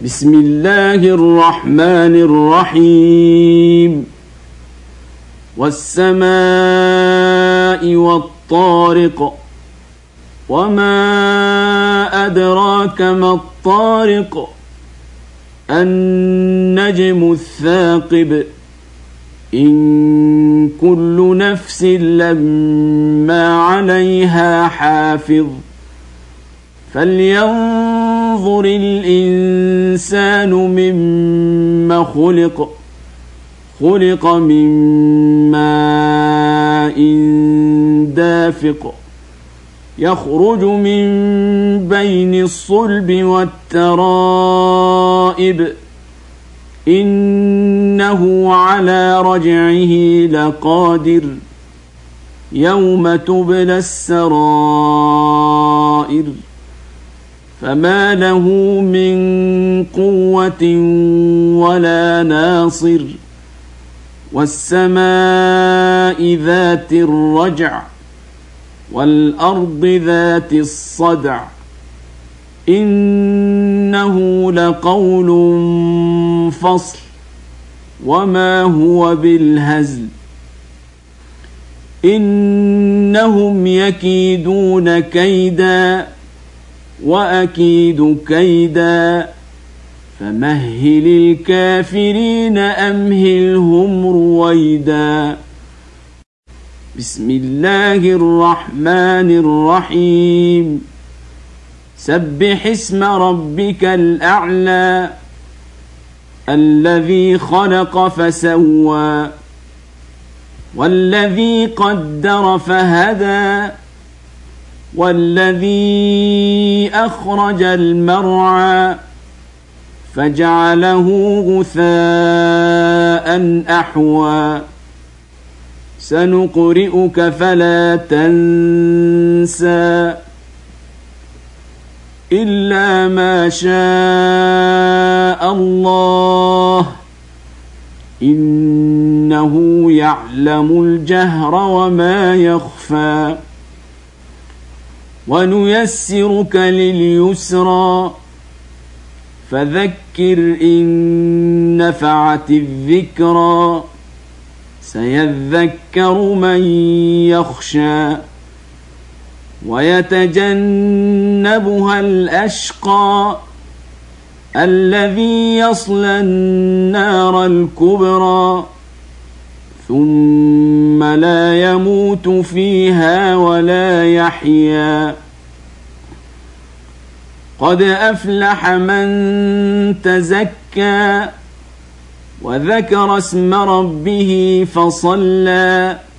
بسم الله الرحمن الرحيم والسماء والطارق وما أدراك ما الطارق النجم الثاقب إن كل نفس لما عليها حافظ فلينظر الإنسان مما خلق من ماء دافق يخرج من بين الصلب والترائب إنه على رجعه لقادر يوم تبلى السرائر فما له من قوة ولا ناصر والسماء ذات الرجع والأرض ذات الصدع إنه لقول فصل وما هو بالهزل إنهم يكيدون كيدا وأكيد كيدا فمهل الكافرين أمهلهم رويدا بسم الله الرحمن الرحيم سبح اسم ربك الأعلى الذي خلق فسوى والذي قدر فهدى والذي أخرج المرعى فجعله غثاء أحوى سنقرئك فلا تنسى إلا ما شاء الله إنه يعلم الجهر وما يخفى ونيسرك لليسرى فذكر إن نفعت الذكرى سيذكر من يخشى ويتجنبها الأشقى الذي يصلى النار الكبرى ثم لا يموت فيها ولا يحيا قد أفلح من تزكى وذكر اسم ربه فصلى